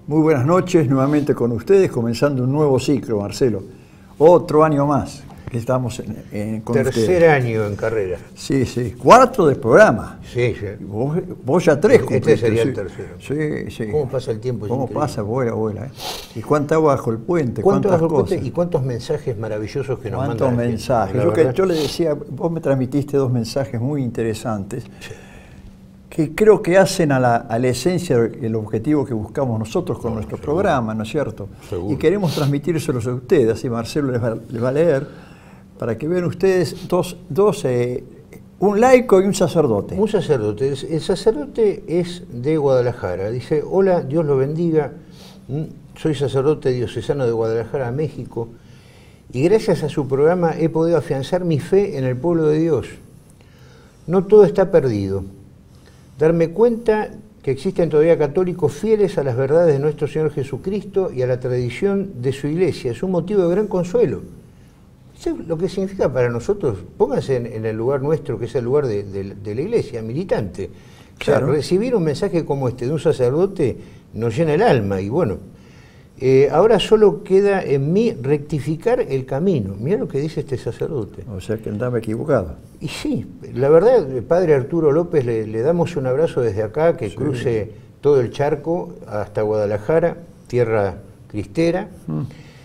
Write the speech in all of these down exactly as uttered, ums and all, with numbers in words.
Muy buenas noches, nuevamente con ustedes, comenzando un nuevo ciclo, Marcelo. Otro año más que estamos en, en, con Tercer ustedes. año en carrera. Sí, sí. Cuarto de programa. Sí, sí. Vos, vos ya tres Este cumpliste, sería sí. el tercero. Sí, sí. ¿Cómo pasa el tiempo? Es ¿Cómo increíble. pasa? Vuela, vuela. ¿eh? ¿Y cuánta agua bajo el puente? ¿Cuánto ¿Cuántas bajo el puente cosas? y cuántos mensajes maravillosos que nos mandan? ¿Cuántos la gente? mensajes? La Yo, que, verdad. yo le decía, vos me transmitiste dos mensajes muy interesantes. Sí. Que creo que hacen a la, a la esencia el objetivo que buscamos nosotros con no, nuestro seguro. programa, ¿no es cierto? Seguro. Y queremos transmitírselos a ustedes, así Marcelo les va, les va a leer, para que vean ustedes dos, dos eh, un laico y un sacerdote. Un sacerdote. El sacerdote es de Guadalajara. Dice, hola, Dios lo bendiga, soy sacerdote diocesano de Guadalajara, México, y gracias a su programa he podido afianzar mi fe en el pueblo de Dios. No todo está perdido. Darme cuenta que existen todavía católicos fieles a las verdades de nuestro Señor Jesucristo y a la tradición de su iglesia es un motivo de gran consuelo. Eso es lo que significa para nosotros, pónganse en, en el lugar nuestro, que es el lugar de, de, de la iglesia, militante. O sea, claro. Recibir un mensaje como este de un sacerdote nos llena el alma y bueno, eh, ahora solo queda en mí rectificar el camino. Mira lo que dice este sacerdote. O sea que andaba equivocado. Y sí, la verdad, padre Arturo López, le, le damos un abrazo desde acá, que sí. Cruce todo el charco hasta Guadalajara, tierra cristera, mm.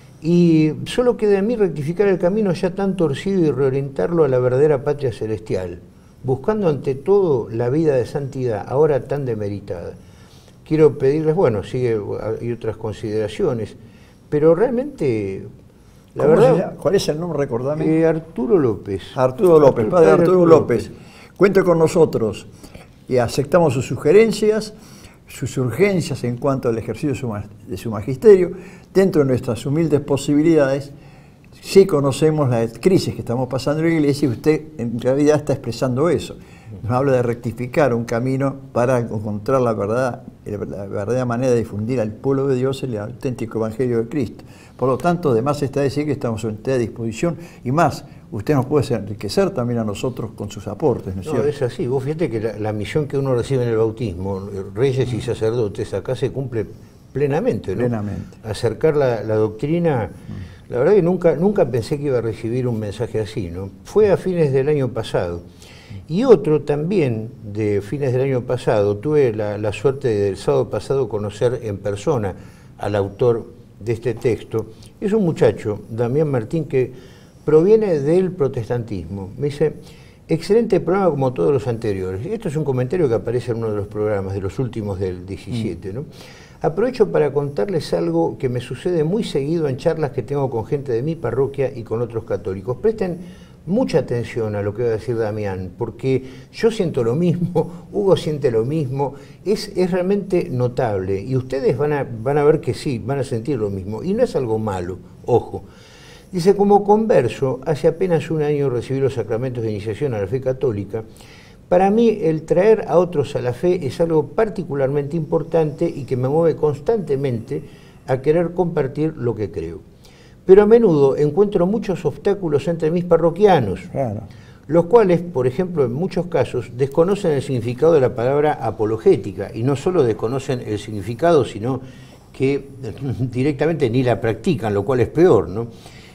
y solo queda en mí rectificar el camino ya tan torcido y reorientarlo a la verdadera patria celestial, buscando ante todo la vida de santidad, ahora tan demeritada. Quiero pedirles, bueno, sigue, hay otras consideraciones, pero realmente... La verdad, ¿cuál es el nombre? Recordame. Eh, Arturo López. Arturo López, padre, padre Arturo, Arturo López. López. Cuente con nosotros y aceptamos sus sugerencias, sus urgencias en cuanto al ejercicio de su, de su magisterio, dentro de nuestras humildes posibilidades. Sí conocemos la crisis que estamos pasando en la iglesia y usted en realidad está expresando eso. Nos habla de rectificar un camino para encontrar la verdad, la verdadera manera de difundir al pueblo de Dios el auténtico evangelio de Cristo. Por lo tanto, además está decir que estamos a usted a disposición y más, usted nos puede enriquecer también a nosotros con sus aportes, ¿no es cierto? No, es así. Vos fíjate que la, la misión que uno recibe en el bautismo, reyes y sacerdotes, acá se cumple plenamente, ¿no? Plenamente. Acercar la, la doctrina, mm. la verdad que nunca, nunca pensé que iba a recibir un mensaje así, ¿no? Fue a fines del año pasado. Y otro también de fines del año pasado, tuve la, la suerte del sábado pasado conocer en persona al autor de este texto. Es un muchacho, Damián Martín, que proviene del protestantismo. Me dice, excelente programa como todos los anteriores. Y esto es un comentario que aparece en uno de los programas, de los últimos del diecisiete, ¿no? Aprovecho para contarles algo que me sucede muy seguido en charlas que tengo con gente de mi parroquia y con otros católicos. Presten mucha atención a lo que va a decir Damián, porque yo siento lo mismo, Hugo siente lo mismo, es, es realmente notable, y ustedes van a, van a ver que sí, van a sentir lo mismo, y no es algo malo, ojo. Dice, como converso, hace apenas un año recibí los sacramentos de iniciación a la fe católica. Para mí, el traer a otros a la fe es algo particularmente importante y que me mueve constantemente a querer compartir lo que creo. Pero a menudo encuentro muchos obstáculos entre mis parroquianos, claro. Los cuales, por ejemplo, en muchos casos, desconocen el significado de la palabra apologética, y no solo desconocen el significado, sino que directamente ni la practican, lo cual es peor, ¿no?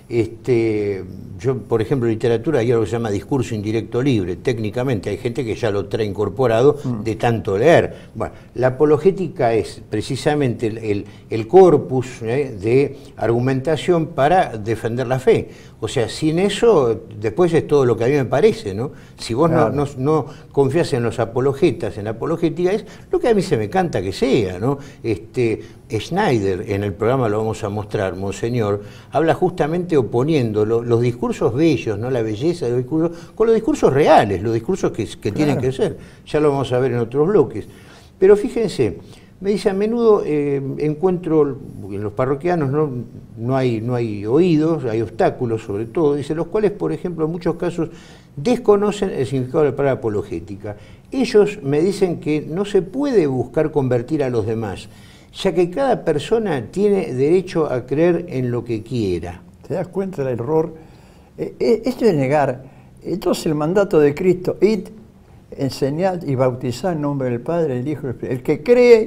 Este, yo, por ejemplo, en literatura hay algo que se llama discurso indirecto libre. Técnicamente hay gente que ya lo trae incorporado de tanto leer. Bueno, la apologética es precisamente el, el, el corpus ¿eh? de argumentación para defender la fe. O sea, sin eso, después es todo lo que a mí me parece, ¿no? Si vos claro. no, no, no confías en los apologetas, en la apologética, es lo que a mí se me canta que sea, ¿no? Este, Schneider, en el programa lo vamos a mostrar, Monseñor, habla justamente oponiendo lo, los discursos bellos, ¿no? La belleza de los discursos, con los discursos reales, los discursos que, que claro. tienen que ser. Ya lo vamos a ver en otros bloques. Pero fíjense, me dice, a menudo eh, encuentro, en los parroquianos no, no, hay, no hay oídos, hay obstáculos sobre todo, dice, los cuales, por ejemplo, en muchos casos desconocen el significado de la palabra apologética. Ellos me dicen que no se puede buscar convertir a los demás, ya que cada persona tiene derecho a creer en lo que quiera. ¿Te das cuenta del error? Eh, esto es negar. Entonces el mandato de Cristo, id, enseñad y bautizad en nombre del Padre, del Hijo y del Espíritu. El que cree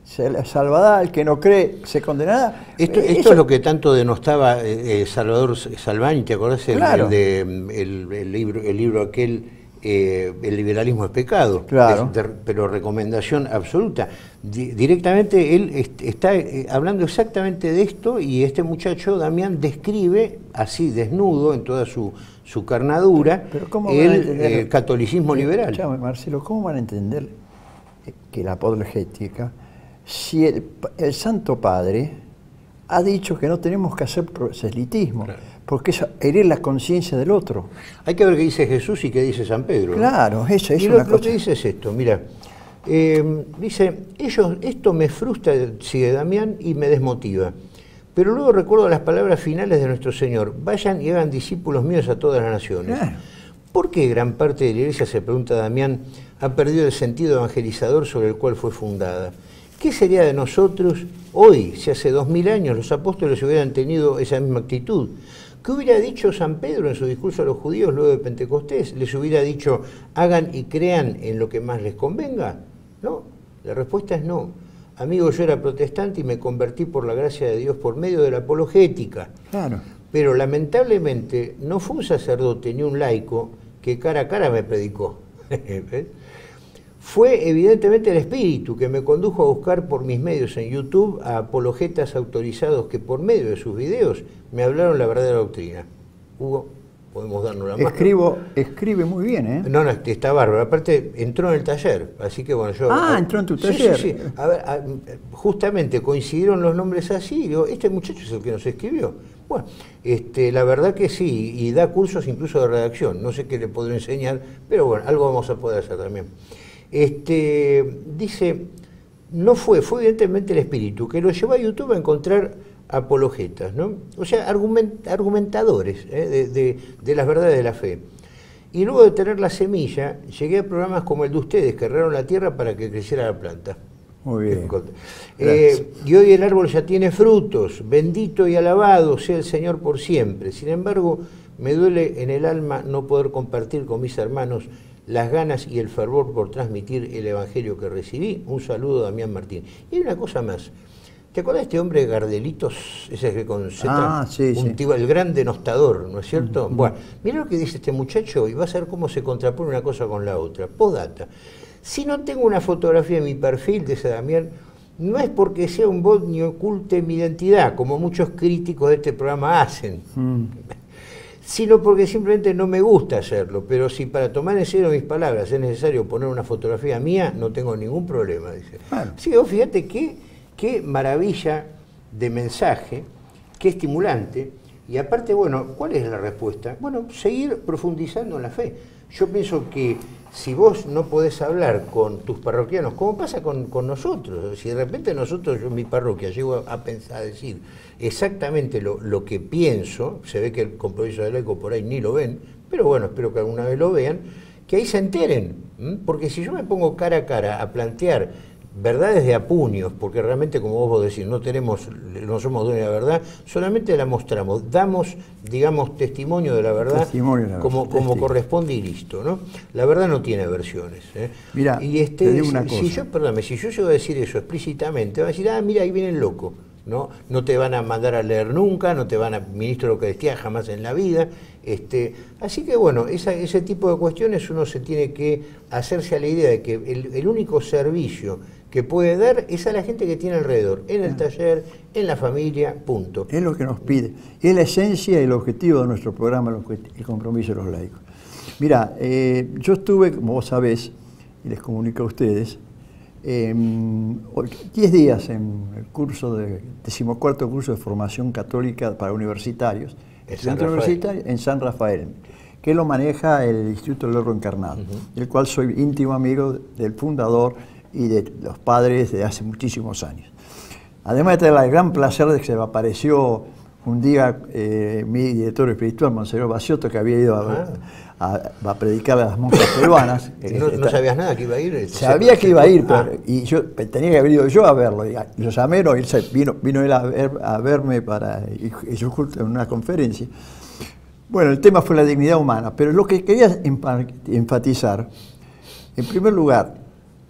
se salvará, el que no cree se condenará. Esto, esto Eso, es lo que tanto denostaba eh, Salvador Salvani, ¿te acordás? El, claro. el, de, el, el, libro, el libro aquel, eh, El liberalismo es pecado, claro. es de, pero recomendación absoluta. Di, directamente él est, está eh, hablando exactamente de esto, y este muchacho, Damián, describe así, desnudo, en toda su, su carnadura, pero, pero el eh, catolicismo liberal. Escuchame, Marcelo, ¿cómo van a entender que la apologética, si el, el Santo Padre ha dicho que no tenemos que hacer proselitismo, claro, porque eso herir la conciencia del otro? Hay que ver qué dice Jesús y qué dice San Pedro. Claro, ¿no? eso es y una lo, cosa. Lo que dice es esto, mira, eh, dice, ellos, esto me frustra, sigue Damián, y me desmotiva. Pero luego recuerdo las palabras finales de nuestro Señor: vayan y hagan discípulos míos a todas las naciones. Claro. ¿Por qué gran parte de la Iglesia, se pregunta Damián, ha perdido el sentido evangelizador sobre el cual fue fundada? ¿Qué sería de nosotros hoy, si hace dos mil años los apóstoles hubieran tenido esa misma actitud? ¿Qué hubiera dicho San Pedro en su discurso a los judíos luego de Pentecostés? ¿Les hubiera dicho, hagan y crean en lo que más les convenga? No, la respuesta es no. Amigo, yo era protestante y me convertí por la gracia de Dios por medio de la apologética. Claro. Pero lamentablemente no fue un sacerdote ni un laico que cara a cara me predicó. Fue evidentemente el Espíritu que me condujo a buscar por mis medios en YouTube a apologetas autorizados que por medio de sus videos me hablaron la verdadera doctrina. Hugo, podemos darnos la mano. Escribo, escribe muy bien, ¿eh? No, no, está bárbaro. Aparte, entró en el taller, así que bueno, yo... Ah, a, entró en tu taller. Sí, sí, sí. A ver, a, justamente coincidieron los nombres así, y digo, este muchacho es el que nos escribió. Bueno, este, la verdad que sí, y da cursos incluso de redacción. No sé qué le podré enseñar, pero bueno, algo vamos a poder hacer también. Este, dice, no fue, fue evidentemente el Espíritu que lo llevó a YouTube a encontrar apologetas, ¿no? O sea, argument, argumentadores ¿eh? de, de, de las verdades de la fe. Y luego de tener la semilla, llegué a programas como el de ustedes, que regaron la tierra para que creciera la planta. Muy bien. Eh, y hoy el árbol ya tiene frutos, bendito y alabado sea el Señor por siempre. Sin embargo, me duele en el alma no poder compartir con mis hermanos las ganas y el fervor por transmitir el evangelio que recibí. Un saludo, Damián Martín. Y hay una cosa más. ¿Te acuerdas de este hombre Gardelitos? Ese que con Z, ah, sí, un sí. tipo, el gran denostador, ¿no es cierto? Mm-hmm. Bueno, mira lo que dice este muchacho y vas a ver cómo se contrapone una cosa con la otra. Postdata. Si no tengo una fotografía en mi perfil de ese Damián, no es porque sea un bot ni oculte mi identidad, como muchos críticos de este programa hacen. Mm. Sino porque simplemente no me gusta hacerlo, pero si para tomar en serio mis palabras es necesario poner una fotografía mía, no tengo ningún problema, dice. Bueno. Sí, vos fíjate qué, qué maravilla de mensaje, qué estimulante, y aparte, bueno, ¿cuál es la respuesta? Bueno, seguir profundizando en la fe. Yo pienso que si vos no podés hablar con tus parroquianos, como pasa con, con nosotros, si de repente nosotros, yo en mi parroquia, llego a, a pensar, a decir exactamente lo, lo que pienso, se ve que el compromiso del laico por ahí ni lo ven, pero bueno, espero que alguna vez lo vean, que ahí se enteren, ¿m? Porque si yo me pongo cara a cara a plantear verdades de apuños, porque realmente, como vos decís, no tenemos, no somos dueños de la verdad, solamente la mostramos, damos, digamos, testimonio de la verdad, testimonio de la como, verdad. como corresponde y listo, ¿no? La verdad no tiene versiones. ¿eh? Mira, y este, te digo una si, cosa. Si yo, perdóname, si yo llego a decir eso explícitamente, van a decir, ah, mira, ahí viene el loco, ¿no? No te van a mandar a leer nunca, no te van a ministro de Eucaristía jamás en la vida. Este, así que bueno, esa, ese tipo de cuestiones uno se tiene que hacerse a la idea de que el, el único servicio que puede dar es a la gente que tiene alrededor, en el taller, en la familia, punto. Es lo que nos pide. Es la esencia y el objetivo de nuestro programa, el compromiso de los laicos. Mira, eh, yo estuve, como vos sabés, y les comunico a ustedes, eh, diez días en el curso de, decimocuarto curso de formación católica para universitarios, en San, universitario, en San Rafael, que lo maneja el Instituto del Verbo Encarnado, uh-huh. del cual soy íntimo amigo del fundador y de los padres de hace muchísimos años. Además de tener el gran placer de que se me apareció un día eh, mi director espiritual, Monseñor Basiotto, que había ido a, a, a predicar a las monjas peruanas. ¿No, ¿No sabías nada que iba a ir? Sabía que iba a ir, pero, ah. y yo tenía que haber ido yo a verlo. Y lo llamé, no, él se, vino, vino él a, ver, a verme para, y, y yo en una conferencia. Bueno, el tema fue la dignidad humana, pero lo que quería enfatizar, en primer lugar,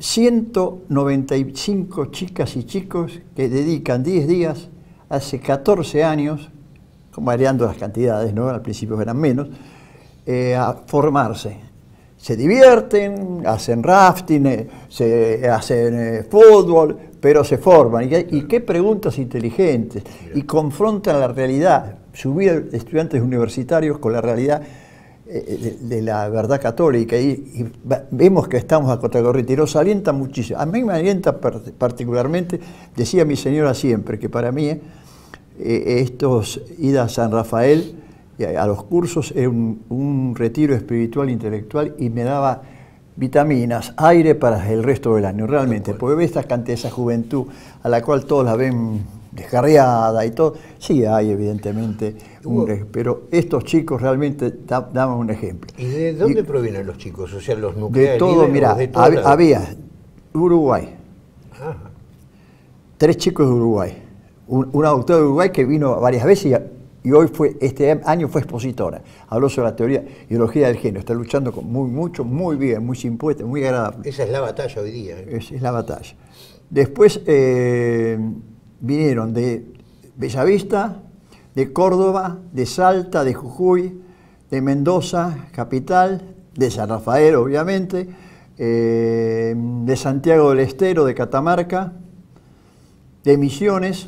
ciento noventa y cinco chicas y chicos que dedican diez días, hace catorce años, variando las cantidades, ¿no? Al principio eran menos, eh, a formarse. Se divierten, hacen rafting, eh, se hacen eh, fútbol, pero se forman. ¿Y, y qué preguntas inteligentes? Y confrontan la realidad, su vida de estudiantes universitarios con la realidad eh, de, de la verdad católica. Y, y vemos que estamos a contracorriente y nos alienta muchísimo. A mí me alienta particularmente, decía mi señora siempre, que para mí eh, estos idas a San Rafael, a los cursos, era un, un retiro espiritual, intelectual, y me daba vitaminas, aire para el resto del año, realmente, porque ves esta cantidad, esa juventud a la cual todos la ven descarriada y todo. Sí hay, evidentemente, un, pero estos chicos realmente da, daban un ejemplo. ¿Y de dónde y, provienen los chicos? O sea, los nucleares. De todo, mira, hab, la... había Uruguay, Ajá. tres chicos de Uruguay, un, una doctora de Uruguay que vino varias veces y Y hoy fue, este año fue expositora. Habló sobre la teoría y ideología del género. Está luchando con muy, mucho, muy bien, muy simpuesta, muy agradable. Esa es la batalla hoy día. ¿eh? Es, es la batalla. Después eh, vinieron de Bellavista, de Córdoba, de Salta, de Jujuy, de Mendoza, capital, de San Rafael, obviamente, eh, de Santiago del Estero, de Catamarca, de Misiones,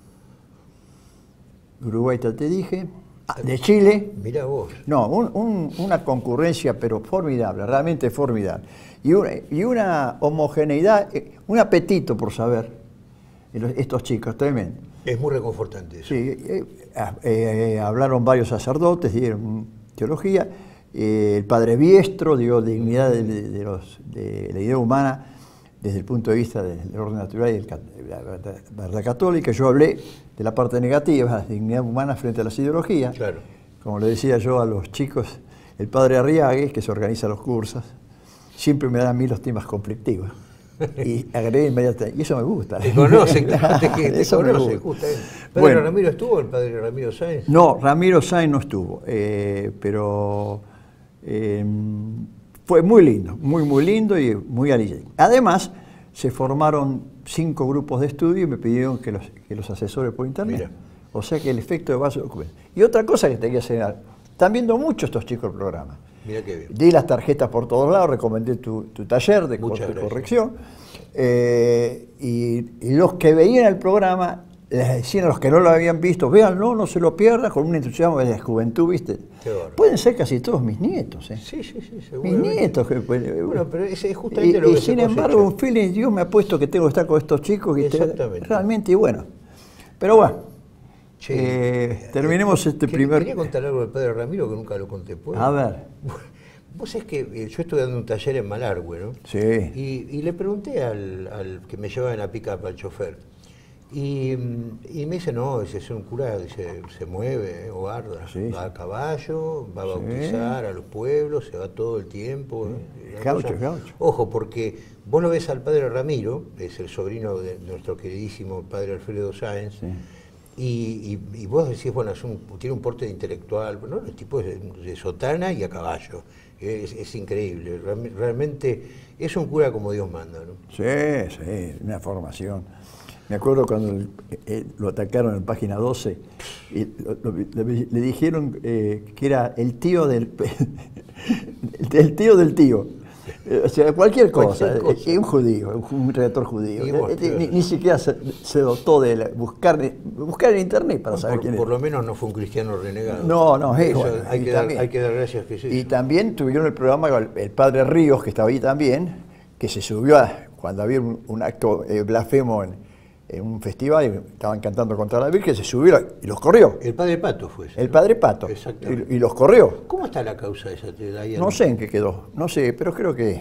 Uruguay te dije, de Chile. Mirá vos. No, un, un, una concurrencia, pero formidable, realmente formidable. Y una, y una homogeneidad, un apetito por saber, estos chicos, tremendo. Es muy reconfortante eso. Sí, eh, eh, hablaron varios sacerdotes, dieron teología, eh, el padre Biestro dio dignidad de, de, de, los, de la idea humana desde el punto de vista del orden natural y de la verdad, verdad católica. Yo hablé de la parte negativa, la dignidad humana frente a las ideologías. Claro. Como le decía yo a los chicos, el padre Arriague, que se organiza los cursos, siempre me da a mí los temas conflictivos. Y agregué inmediatamente, y eso me gusta. Te conocen, claro, te, te eso conocen, justamente. ¿Padre bueno, Ramiro estuvo, el padre Ramiro Sáenz? No, Ramiro Sáenz no estuvo, eh, pero eh, fue muy lindo, muy, muy lindo y muy aliciente. Además, se formaron cinco grupos de estudio y me pidieron que los, que los asesore por internet. Mira. O sea que el efecto de vaso documento. Y otra cosa que te quería señalar, están viendo mucho estos chicos el programa. Mira qué bien. Di las tarjetas por todos lados, recomendé tu, tu taller de, cor de corrección. Eh, y, y los que veían el programa, les decían a los que no lo habían visto, véanlo, no se lo pierdan, con un entusiasmo de la juventud, ¿viste? Pueden ser casi todos mis nietos, ¿eh? Sí, sí, sí, mis nietos. Que, bueno, pero ese es justamente y, lo que y sin embargo, un feeling, yo me apuesto que tengo que estar con estos chicos, que Exactamente. realmente, y bueno. Pero bueno. Che, eh, terminemos este quería, primer... Quería contar algo del padre Ramiro que nunca lo conté. ¿Puedo? A ver. Vos sabés que eh, yo estuve dando un taller en Malargüe, ¿no? Sí. Y, y le pregunté al, al que me llevaba en la pick-up, al chofer, y, y me dice, no, dice, es un cura, dice, se mueve, o guarda, sí. Va a caballo, va a bautizar sí. a los pueblos, se va todo el tiempo. Sí. Gaucho, cosa. gaucho. Ojo, porque vos lo ves al padre Ramiro, es el sobrino de nuestro queridísimo padre Alfredo Sáenz, sí. Y, y, y vos decís, bueno, es un, tiene un porte de intelectual, ¿no? El tipo es de, de sotana y a caballo. Es, es increíble. Realmente es un cura como Dios manda, ¿no? Sí, sí, una formación. Me acuerdo cuando el, el, lo atacaron en página doce, y lo, lo, le, le dijeron eh, que era el tío del, el tío del tío. O sea, cualquier cosa, cualquier cosa. Es un judío, un redactor judío. Vos, ni, ni siquiera se, se dotó de la, buscar, buscar en internet para saber por, quién es. Por lo menos no fue un cristiano renegado. No, no, es bueno, hay, que dar, hay que dar gracias que sí. Y también tuvieron el programa con el, el padre Ríos, que estaba ahí también, que se subió a, cuando había un, un acto eh, blasfemo en, en un festival, y estaban cantando contra la Virgen, se subió y los corrió. El padre Pato fue ese, El ¿no? padre Pato. Exactamente. Y, y los corrió. ¿Cómo está la causa esa? De no sé en qué quedó, no sé, pero creo que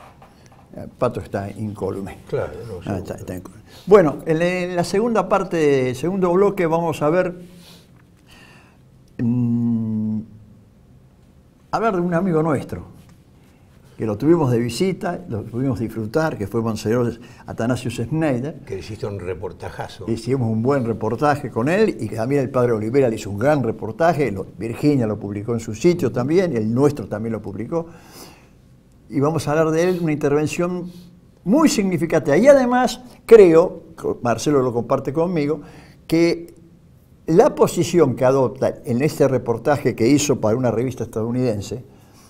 Pato está incólume. Claro, no, ah, está, está incólume. Bueno, en, en la segunda parte, del segundo bloque, vamos a ver mmm, hablar de un amigo nuestro, que lo tuvimos de visita, lo pudimos disfrutar, que fue Monseñor Atanasius Schneider. Que hiciste un reportajazo. Hicimos un buen reportaje con él, y también el padre Olivera le hizo un gran reportaje, lo, Virginia lo publicó en su sitio también, y el nuestro también lo publicó. Y vamos a hablar de él, una intervención muy significativa. Y además, creo, Marcelo lo comparte conmigo, que la posición que adopta en este reportaje que hizo para una revista estadounidense,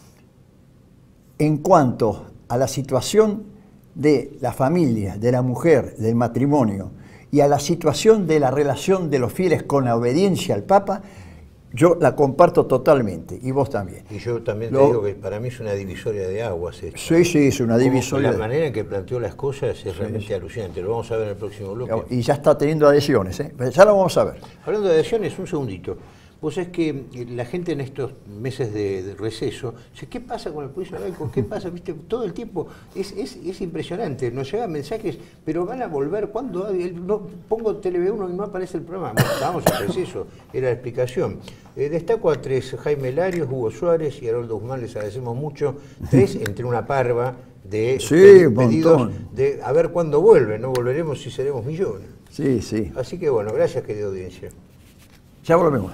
en cuanto a la situación de la familia, de la mujer, del matrimonio, y a la situación de la relación de los fieles con la obediencia al Papa, yo la comparto totalmente, y vos también. Y yo también Lo, te digo que para mí es una divisoria de aguas esto. Sí, sí, es una divisoria. La manera en que planteó las cosas es realmente sí, alucinante. Lo vamos a ver en el próximo bloque. Y ya está teniendo adhesiones, ¿eh? Ya lo vamos a ver. Hablando de adhesiones, un segundito. Vos sabés que la gente en estos meses de, de receso dice, ¿qué pasa con el juicio laico? ¿Qué pasa? ¿Viste? Todo el tiempo es, es, es impresionante. Nos llegan mensajes, pero van a volver. ¿Cuándo? No, pongo Tele V uno y no aparece el programa. Bueno, estábamos en receso, era la explicación. Eh, destaco a tres, Jaime Larios, Hugo Suárez y Haroldo Guzmán, les agradecemos mucho. Tres entre una parva de sí, pedidos de a ver cuándo vuelven. No volveremos si seremos millones. Sí, sí. Así que bueno, gracias querida audiencia. Ya volvemos.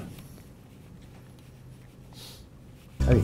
Ahí.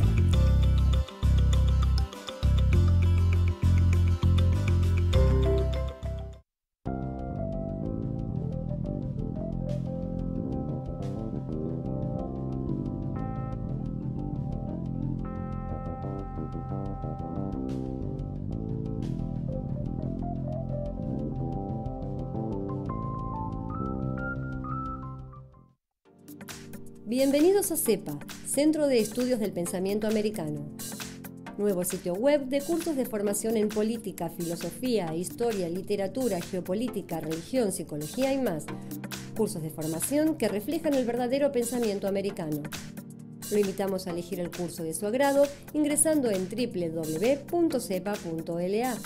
Bienvenidos a CEPA, Centro de Estudios del Pensamiento Americano. Nuevo sitio web de cursos de formación en política, filosofía, historia, literatura, geopolítica, religión, psicología y más. Cursos de formación que reflejan el verdadero pensamiento americano. Lo invitamos a elegir el curso de su agrado ingresando en doble u doble u doble u punto cepa punto l a.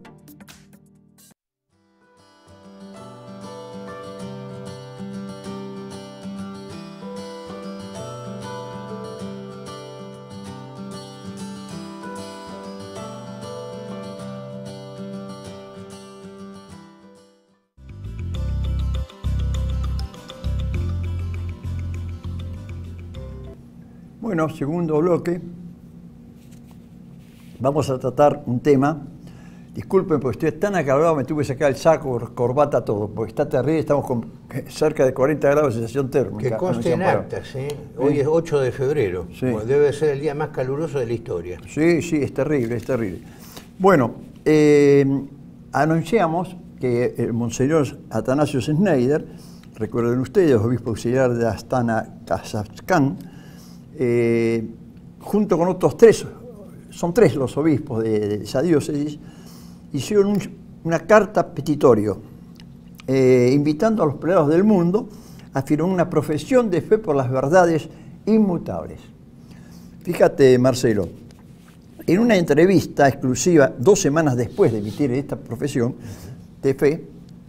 Bueno, segundo bloque, vamos a tratar un tema. Disculpen, porque estoy tan acalorado, me tuve que sacar el saco, corbata, todo, porque está terrible, estamos con cerca de cuarenta grados de sensación térmica. Que conste en actas, ¿eh? Hoy ¿Eh? es ocho de febrero, sí. Bueno, debe ser el día más caluroso de la historia. Sí, sí, es terrible, es terrible. Bueno, eh, anunciamos que el monseñor Atanasio Schneider, recuerden ustedes, obispo auxiliar de Astana, Kazajstán, Eh, junto con otros tres, son tres los obispos de, de esa diócesis, hicieron un, una carta petitorio eh, invitando a los prelados del mundo a firmar una profesión de fe por las verdades inmutables. Fíjate, Marcelo, en una entrevista exclusiva dos semanas después de emitir esta profesión de fe,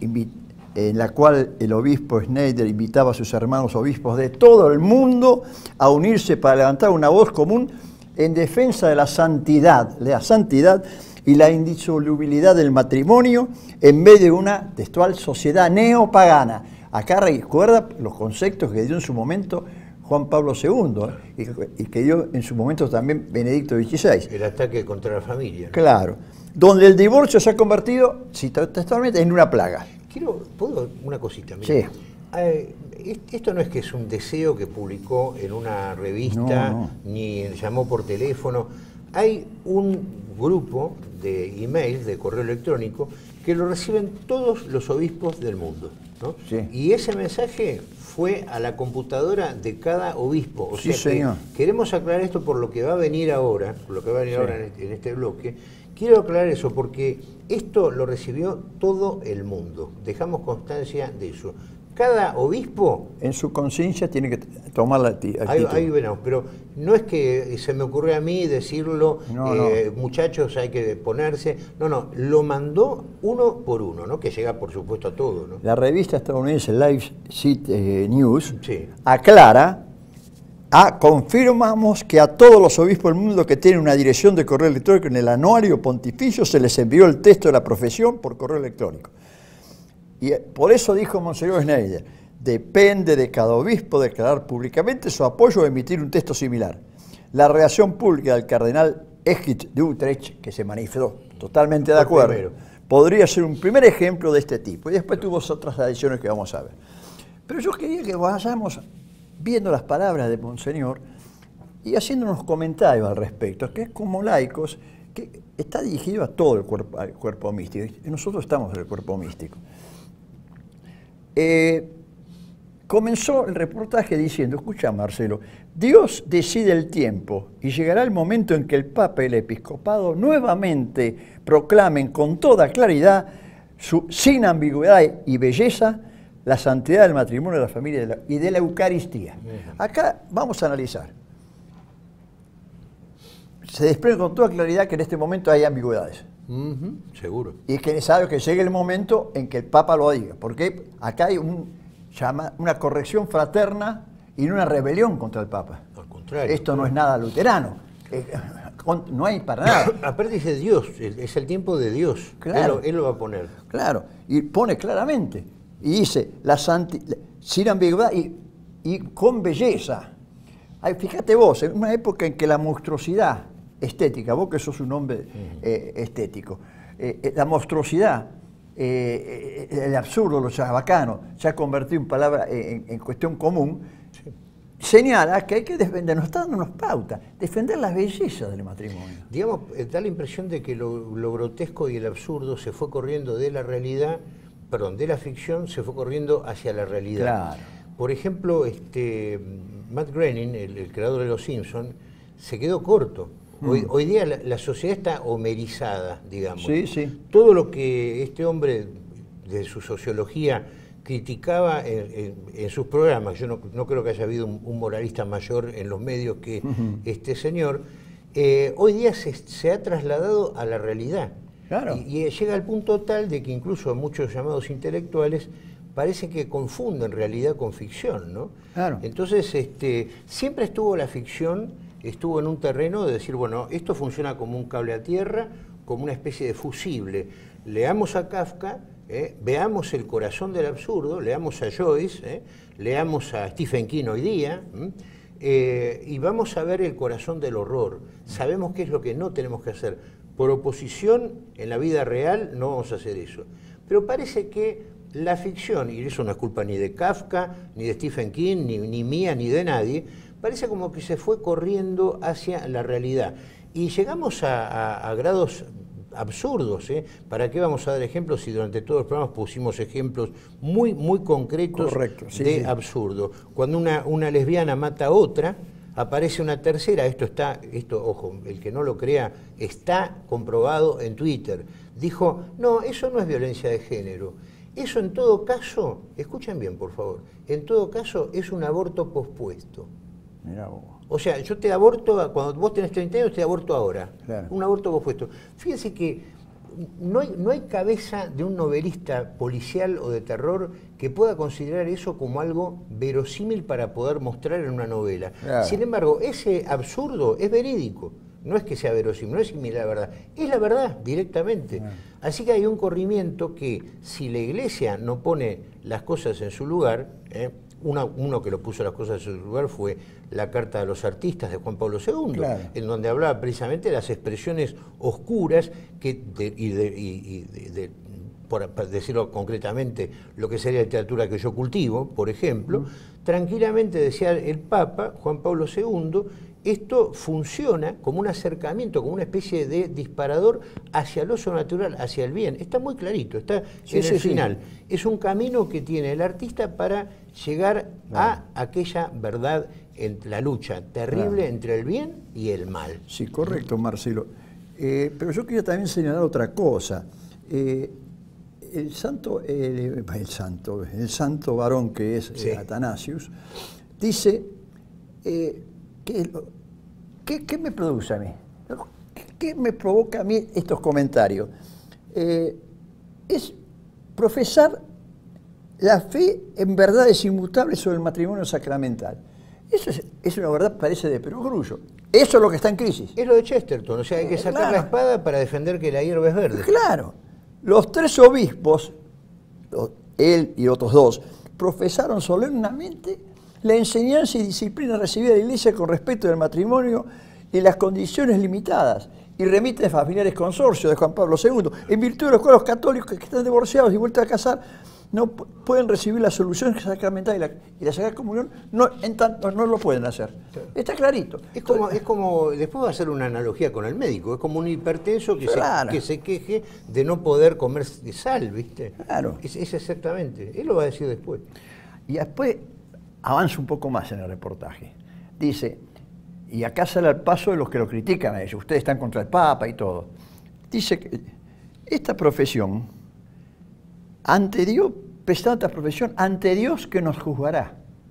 en la cual el obispo Schneider invitaba a sus hermanos obispos de todo el mundo a unirse para levantar una voz común en defensa de la santidad, la santidad y la indisolubilidad del matrimonio en medio de una textual sociedad neopagana. Acá recuerda los conceptos que dio en su momento Juan Pablo segundo ¿eh? y, y que dio en su momento también Benedicto dieciséis. El ataque contra la familia, ¿no? Claro, donde el divorcio se ha convertido, cito textualmente, en una plaga. Quiero, ¿puedo? Una cosita. Mira. Sí. Eh, esto no es que es un deseo que publicó en una revista, no, no. ni llamó por teléfono. Hay un grupo de emails, de correo electrónico, que lo reciben todos los obispos del mundo, ¿no? Sí. Y ese mensaje fue a la computadora de cada obispo. O sí, sea que señor. Queremos aclarar esto por lo que va a venir ahora, por lo que va a venir sí. ahora en este, en este bloque. Quiero aclarar eso porque esto lo recibió todo el mundo. Dejamos constancia de eso. Cada obispo... En su conciencia tiene que tomar la actitud. Ahí, ahí veremos, pero no es que se me ocurrió a mí decirlo, no, eh, no. muchachos, hay que ponerse... No, no, lo mandó uno por uno, ¿no? Que llega, por supuesto, a todo, ¿no? La revista estadounidense Live City News sí. aclara... Ah, confirmamos que a todos los obispos del mundo que tienen una dirección de correo electrónico en el anuario pontificio se les envió el texto de la profesión por correo electrónico. Y por eso dijo Monseñor Schneider, depende de cada obispo declarar públicamente su apoyo o emitir un texto similar. La reacción pública del cardenal Egid de Utrecht, que se manifestó totalmente de acuerdo, podría ser un primer ejemplo de este tipo. Y después tuvo otras adiciones que vamos a ver. Pero yo quería que vayamos viendo las palabras de Monseñor y haciendo unos comentarios al respecto, que es como laicos, que está dirigido a todo el cuerpo, al cuerpo místico. Y nosotros estamos en el cuerpo místico. Eh, comenzó el reportaje diciendo, escucha Marcelo, Dios decide el tiempo y llegará el momento en que el Papa y el Episcopado nuevamente proclamen con toda claridad, su, sin ambigüedad y belleza, la santidad del matrimonio, de la familia y de la, y de la Eucaristía. Acá vamos a analizar. Se desprende con toda claridad que en este momento hay ambigüedades. Uh-huh, seguro. Y es que es necesario que llegue el momento en que el Papa lo diga, porque acá hay un, llama, una corrección fraterna y no una rebelión contra el Papa. Al contrario. Esto no es nada luterano, eh, no hay para nada. Aparte dice Dios, es el tiempo de Dios. Claro. Él, lo, él lo va a poner. Claro, y pone claramente, y dice, la santi, sin ambigüedad y, y con belleza. Ay, fíjate vos, en una época en que la monstruosidad estética, vos que sos un hombre uh-huh. eh, estético, eh, la monstruosidad, eh, el absurdo, lo chabacano, se ha convertido en palabra, en, en cuestión común, sí. Señala que hay que defender, nos está dando unas pautas, defender las bellezas del matrimonio. Digamos, da la impresión de que lo, lo grotesco y el absurdo se fue corriendo de la realidad, perdón, de la ficción se fue corriendo hacia la realidad. Claro. Por ejemplo, este, Matt Groening, el, el creador de Los Simpsons, se quedó corto. Hoy, mm. hoy día la, la sociedad está homerizada, digamos. Sí, sí. Todo lo que este hombre, de su sociología, criticaba en, en, en sus programas, yo no, no creo que haya habido un, un moralista mayor en los medios que uh-huh. este señor, eh, hoy día se, se ha trasladado a la realidad. Claro. Y, y llega al punto tal de que incluso muchos llamados intelectuales parece que confunden realidad con ficción, ¿no? Claro. Entonces, este, siempre estuvo la ficción, estuvo en un terreno de decir, bueno, esto funciona como un cable a tierra, como una especie de fusible. Leamos a Kafka, eh, veamos El corazón del absurdo, leamos a Joyce, eh, leamos a Stephen King hoy día, eh, y vamos a ver El corazón del horror. Sabemos qué es lo que no tenemos que hacer. Por oposición, en la vida real no vamos a hacer eso. Pero parece que la ficción, y eso no es culpa ni de Kafka, ni de Stephen King, ni, ni mía, ni de nadie, parece como que se fue corriendo hacia la realidad. Y llegamos a, a, a grados absurdos, ¿eh? ¿Para qué vamos a dar ejemplos si durante todos los programas pusimos ejemplos muy, muy concretos Correcto, sí, de sí. absurdo? Cuando una, una lesbiana mata a otra, aparece una tercera, esto está, esto, ojo, el que no lo crea, está comprobado en Twitter. Dijo, no, eso no es violencia de género. Eso en todo caso, escuchen bien por favor, en todo caso es un aborto pospuesto. Mirá vos. O sea, yo te aborto, cuando vos tenés treinta años, te aborto ahora. Claro. Un aborto pospuesto. Fíjense que no hay, no hay cabeza de un novelista policial o de terror que pueda considerar eso como algo verosímil para poder mostrar en una novela. Claro. Sin embargo, ese absurdo es verídico. No es que sea verosímil, no es similar a la verdad. Es la verdad, directamente. Claro. Así que hay un corrimiento que, si la Iglesia no pone las cosas en su lugar, ¿eh? Una, uno que lo puso las cosas en su lugar fue la Carta de los Artistas de Juan Pablo segundo, claro. en donde hablaba precisamente de las expresiones oscuras que de, y, de, y de, de, por decirlo concretamente, lo que sería la literatura que yo cultivo, por ejemplo, uh-huh. tranquilamente decía el Papa Juan Pablo segundo, esto funciona como un acercamiento, como una especie de disparador hacia lo sobrenatural, hacia el bien. Está muy clarito, está sí, en sí, el sí. final. Es un camino que tiene el artista para llegar claro. a aquella verdad en la lucha terrible claro. entre el bien y el mal. Sí, correcto, Marcelo. Eh, pero yo quería también señalar otra cosa. Eh, el santo, el, el santo, el santo varón que es sí. eh, Atanasius, dice eh, que ¿Qué, ¿Qué me produce a mí? ¿Qué me provoca a mí estos comentarios? Eh, es profesar la fe en verdades inmutables sobre el matrimonio sacramental. Eso es, es una verdad, parece de perogrullo. Eso es lo que está en crisis. Es lo de Chesterton, o sea, hay que sacar claro. la espada para defender que la hierba es verde. Claro. Los tres obispos, él y otros dos, profesaron solemnemente la enseñanza y disciplina recibida de la Iglesia con respecto del matrimonio y las condiciones limitadas, y remiten familiares consorcios de Juan Pablo segundo, en virtud de los cuales los católicos que están divorciados y vueltos a casar no pueden recibir la solución sacramental y la, y la Sagrada Comunión, no, en tanto no lo pueden hacer. Claro. Está clarito. Es como, es como, después va a hacer una analogía con el médico, es como un hipertenso que, claro. se, que se queje de no poder comer sal, ¿viste? Claro. Es, es exactamente, él lo va a decir después. Y después avanza un poco más en el reportaje. Dice, y acá sale al paso de los que lo critican a ellos, ustedes están contra el Papa y todo. Dice que esta profesión, ante Dios, prestando esta profesión, ante Dios que nos juzgará,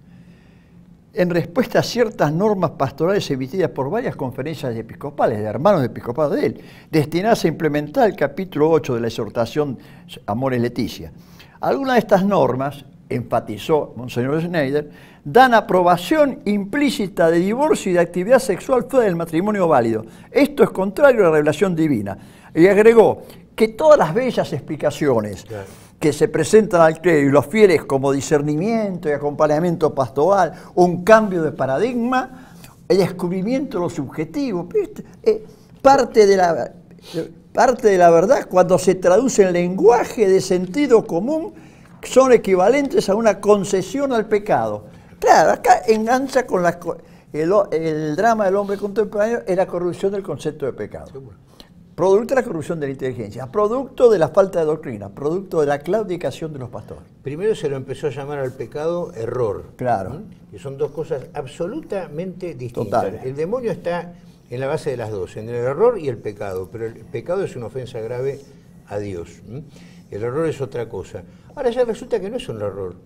en respuesta a ciertas normas pastorales emitidas por varias conferencias episcopales, de hermanos episcopados de él, destinadas a implementar el capítulo ocho de la exhortación Amores Leticia. Algunas de estas normas, enfatizó Monseñor Schneider, dan aprobación implícita de divorcio y de actividad sexual fuera del matrimonio válido. Esto es contrario a la revelación divina. Y agregó que todas las bellas explicaciones claro. que se presentan al clero y los fieles como discernimiento y acompañamiento pastoral, un cambio de paradigma, el descubrimiento de lo subjetivo, eh, parte, de la, parte de la verdad cuando se traduce en lenguaje de sentido común son equivalentes a una concesión al pecado. Claro, acá engancha con la, el, el drama del hombre contemporáneo en la corrupción del concepto de pecado. Producto de la corrupción de la inteligencia, producto de la falta de doctrina, producto de la claudicación de los pastores. Primero se lo empezó a llamar al pecado error. Claro. ¿Mm? Que son dos cosas absolutamente distintas. Total. El demonio está en la base de las dos, en el error y el pecado, pero el pecado es una ofensa grave a Dios. ¿Mm? El error es otra cosa. Ahora ya resulta que no es un error.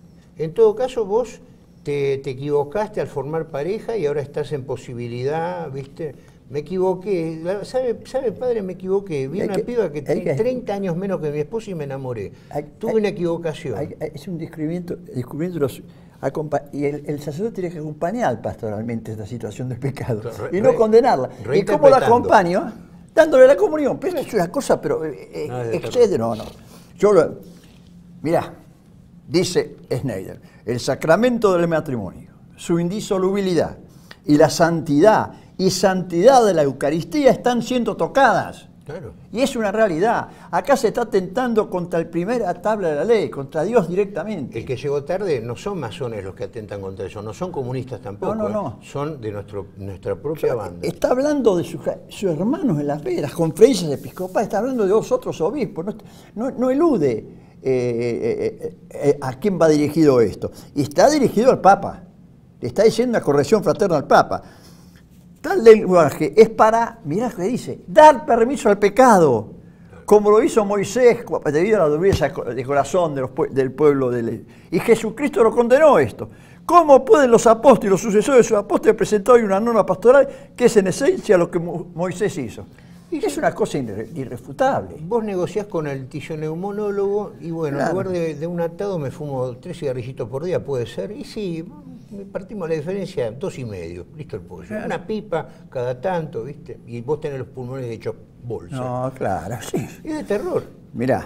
En todo caso vos te, te equivocaste al formar pareja y ahora estás en posibilidad, ¿viste? Me equivoqué, ¿sabe, sabe padre? Me equivoqué. Vi una que, piba que tiene que, treinta años menos que mi esposo y me enamoré. Hay, Tuve hay, una equivocación. Hay, es un descubrimiento, descubrimiento de los, y el, el sacerdote tiene que acompañar pastoralmente esta situación del pecado re, y no re, condenarla. ¿Y cómo la acompaño? Dándole la comunión. Pero es una cosa, pero eh, no, excede, no, no. Yo lo, mirá, dice Schneider, el sacramento del matrimonio, su indisolubilidad y la santidad y santidad de la Eucaristía están siendo tocadas. Claro. Y es una realidad. Acá se está atentando contra la primera tabla de la ley, contra Dios directamente. El que llegó tarde no son masones los que atentan contra eso, no son comunistas tampoco. No, no, no. ¿eh? Son de nuestro, nuestra propia o sea, banda. Está hablando de sus, sus hermanos en las, las conferencias episcopales, está hablando de dos otros obispos. No, no, no elude eh, eh, eh, a quién va dirigido esto. Y está dirigido al Papa. Le está diciendo una corrección fraterna al Papa. Tal lenguaje es para, mirá lo que dice, dar permiso al pecado, como lo hizo Moisés debido a la dureza de corazón de los, del pueblo de él. Y Jesucristo lo condenó esto. ¿Cómo pueden los apóstoles, los sucesores de sus apóstoles, presentar hoy una norma pastoral que es en esencia lo que Moisés hizo? Y es una cosa irrefutable. Vos negociás con el tilloneumonólogo y bueno, claro. En lugar de, de un atado me fumo tres cigarrillitos por día, puede ser. Y sí, partimos la diferencia, dos y medio, listo el pollo. Claro. Una pipa cada tanto, ¿viste? Y vos tenés los pulmones hechos bolsa. No, claro, sí. Es de terror. Mirá,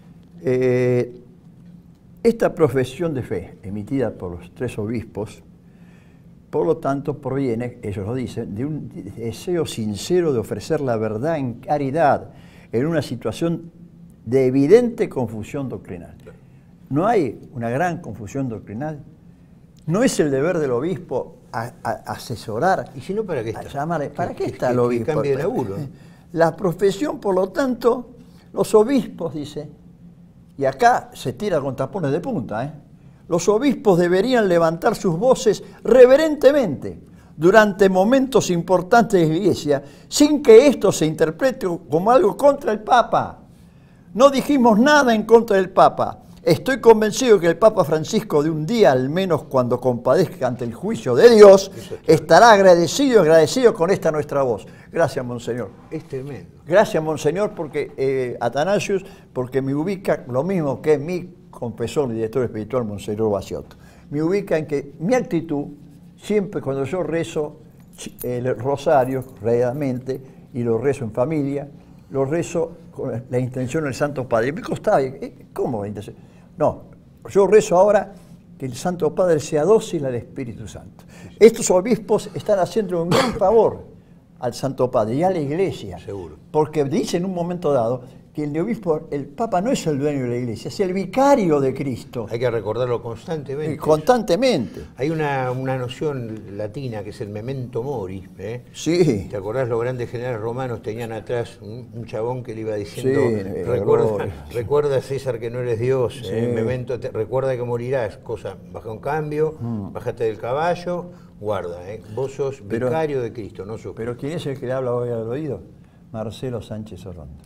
eh, esta profesión de fe emitida por los tres obispos, por lo tanto, proviene, ellos lo dicen, de un deseo sincero de ofrecer la verdad en caridad, en una situación de evidente confusión doctrinal. ¿No hay una gran confusión doctrinal? ¿No es el deber del obispo a, a asesorar? ¿Y si no, para qué está? Llamarle, ¿para qué que, está que, el obispo? Que cambie de laburo. La profesión, por lo tanto, los obispos, dice, y acá se tira con tapones de punta, ¿eh? Los obispos deberían levantar sus voces reverentemente durante momentos importantes de la Iglesia, sin que esto se interprete como algo contra el Papa. No dijimos nada en contra del Papa. Estoy convencido que el Papa Francisco, de un día al menos cuando compadezca ante el juicio de Dios, estará agradecido, agradecido con esta nuestra voz. Gracias, Monseñor. Es tremendo. Gracias, Monseñor, porque eh, Atanasius, porque me ubica lo mismo que mi confesor y director espiritual, Monseñor Basiotto. Me ubica en que mi actitud, siempre cuando yo rezo el rosario, realmente, y lo rezo en familia, lo rezo con la intención del Santo Padre. Me costaba, ¿cómo la intención? No, yo rezo ahora que el Santo Padre sea dócil al Espíritu Santo. Estos obispos están haciendo un gran favor al Santo Padre y a la Iglesia. Seguro. Porque dice en un momento dado que el obispo, el Papa no es el dueño de la Iglesia, es el vicario de Cristo. Hay que recordarlo constantemente. Y constantemente. Hay una, una noción latina que es el memento mori. ¿eh? Sí. ¿Te acordás? Los grandes generales romanos tenían atrás un, un chabón que le iba diciendo, Sí, recuerda, recuerda César que no eres Dios, Sí. ¿eh? Memento, te, recuerda que morirás. Cosa, baja un cambio, mm. bájate del caballo, guarda. ¿eh? Vos sos pero, vicario de Cristo, no sos. Pero ¿quién es el que le habla hoy al oído? Marcelo Sánchez Orlando.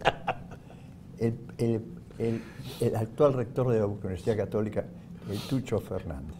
El, el, el, el actual rector de la Universidad Católica, el Tucho Fernández.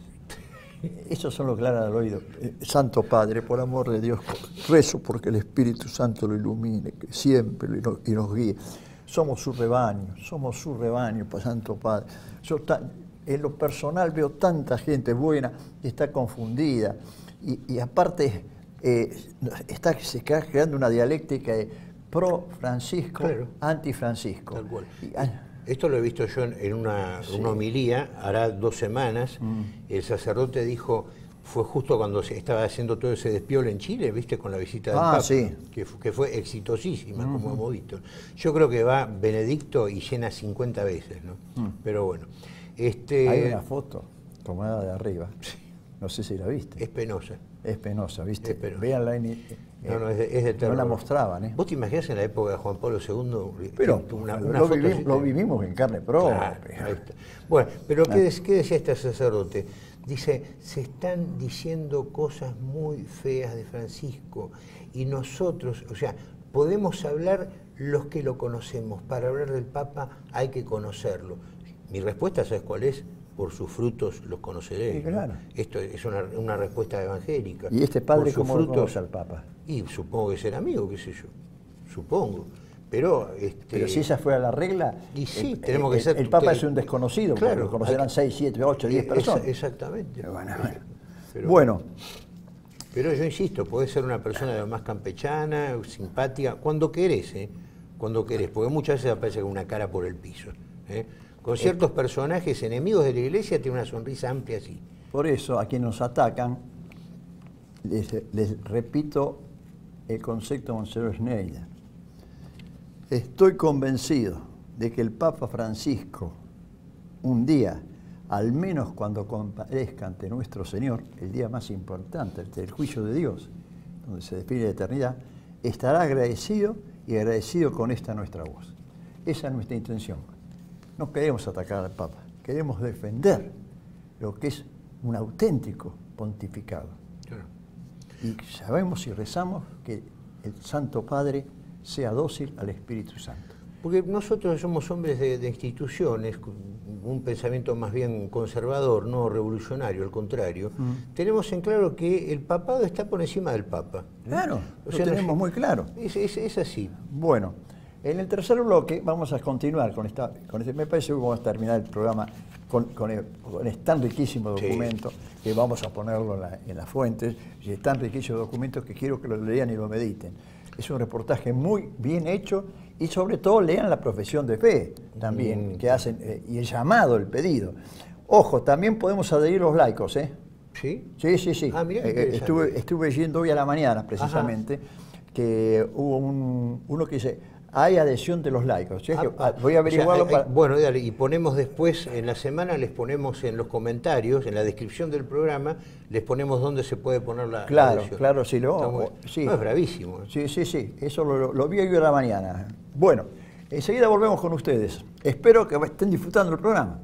Eso son los claros al oído. Santo Padre, por amor de Dios, rezo porque el Espíritu Santo lo ilumine, que siempre lo, y nos guíe. Somos su rebaño, somos su rebaño, pues, Santo Padre. Yo tan, en lo personal veo tanta gente buena que está confundida y, y aparte eh, está, se está creando una dialéctica de pro-Francisco, claro. anti-Francisco. Tal cual. Y, ah, Esto lo he visto yo en una, sí. una homilía, hará dos semanas, mm. el sacerdote dijo, fue justo cuando se estaba haciendo todo ese despiole en Chile, ¿viste? Con la visita del ah, Papa, sí. que, que fue exitosísima, mm. como hemos visto. Yo creo que va Benedicto y llena cincuenta veces, ¿no? Mm. Pero bueno. Este... Hay una foto tomada de arriba, no sé si la viste. Es penosa. Es penosa, ¿viste? Es penosa. Véanla en... No, no, es de, es de terror. No la mostraban, ¿eh? ¿Vos te imaginás en la época de Juan Pablo segundo? Pero una, una lo, vivi lo vivimos en carne propia. Claro, bueno, pero ¿qué, ¿qué decía este sacerdote? Dice, se están diciendo cosas muy feas de Francisco y nosotros, o sea, podemos hablar los que lo conocemos. Para hablar del Papa hay que conocerlo. Mi respuesta, ¿sabes cuál es? Por sus frutos los conoceréis. Sí, claro. ¿no? Esto es una, una respuesta evangélica. ¿Y este padre cómo frutos, conoce al Papa? Y supongo que será amigo, qué sé yo. Supongo. Pero, este, Pero si esa fuera la regla, y sí, el, tenemos el, que ser, el Papa que, es un desconocido, claro, porque lo conocerán seis, siete, ocho, diez personas. Exactamente. Pero bueno, bueno. Pero, bueno. Pero yo insisto, podés ser una persona de lo más campechana, simpática, cuando querés, ¿eh? Cuando querés, porque muchas veces aparece con una cara por el piso. ¿eh? Con ciertos personajes enemigos de la Iglesia tiene una sonrisa amplia así. Por eso, a quienes nos atacan, les, les repito el concepto de Monseñor Schneider. Estoy convencido de que el Papa Francisco, un día, al menos cuando comparezca ante nuestro Señor, el día más importante, el del juicio de Dios, donde se define la eternidad, estará agradecido y agradecido con esta nuestra voz. Esa es nuestra intención. No queremos atacar al Papa, queremos defender lo que es un auténtico pontificado. Claro. Y sabemos y rezamos que el Santo Padre sea dócil al Espíritu Santo. Porque nosotros somos hombres de, de instituciones, un pensamiento más bien conservador, no revolucionario, al contrario. Mm. Tenemos en claro que el papado está por encima del Papa. Claro, o lo sea, tenemos no, muy claro. Es, es, es así. Bueno, en el tercer bloque vamos a continuar con esta, con este, me parece que vamos a terminar el programa con, con, el, con este tan riquísimo documento, sí. que vamos a ponerlo en, la, en las fuentes, y es tan riquísimo documento que quiero que lo lean y lo mediten. Es un reportaje muy bien hecho y sobre todo lean la profesión de fe también, mm. que hacen, eh, y el llamado, el pedido. Ojo, también podemos adherir los laicos, ¿eh? ¿Sí? Sí, sí, sí. Ah, mirá, eh, estuve, estuve yendo hoy a la mañana, precisamente, Ajá. que hubo un, uno que dice, hay adhesión de los laicos. ¿Sí? Ah, que, voy a averiguarlo. O sea, hay, para... Bueno, dale, y ponemos después, en la semana, les ponemos en los comentarios, en la descripción del programa, les ponemos dónde se puede poner la Claro, adhesión. claro, sí. Lo, muy, sí. No, es bravísimo. ¿eh? Sí, sí, sí. Eso lo, lo vi hoy a la mañana. Bueno, enseguida volvemos con ustedes. Espero que estén disfrutando el programa.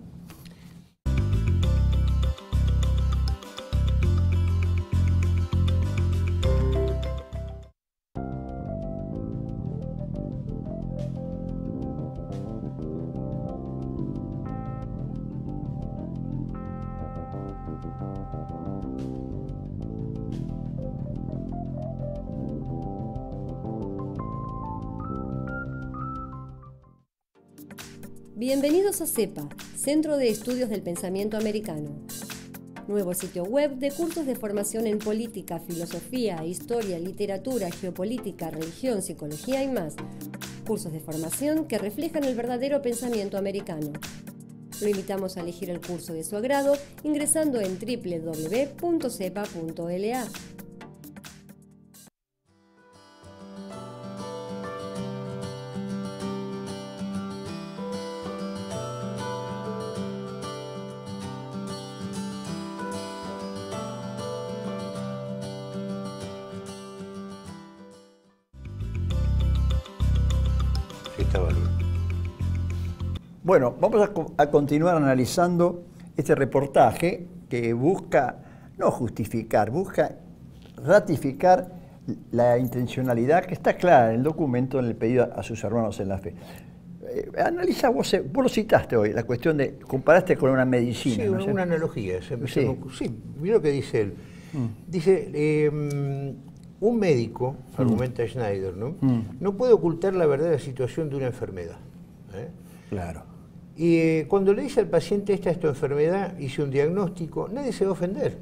Bienvenidos a CEPA, Centro de Estudios del Pensamiento Americano. Nuevo sitio web de cursos de formación en política, filosofía, historia, literatura, geopolítica, religión, psicología y más. Cursos de formación que reflejan el verdadero pensamiento americano. Lo invitamos a elegir el curso de su agrado ingresando en doble u doble u doble u punto cepa punto l a. está bárbaro. Bueno, vamos a, a continuar analizando este reportaje que busca, no justificar, busca ratificar la intencionalidad que está clara en el documento en el pedido a, a sus hermanos en la fe. Eh, analiza, vos, vos lo citaste hoy, la cuestión de, comparaste con una medicina. Sí, ¿no? una, una analogía. Se, sí. Se, sí, mira lo que dice él. Mm. Dice, eh, un médico, mm. argumenta Schneider, ¿no? Mm. no puede ocultar la verdadera situación de una enfermedad. ¿eh? Claro. Y eh, cuando le dice al paciente, esta es tu enfermedad, hice un diagnóstico, nadie se va a ofender.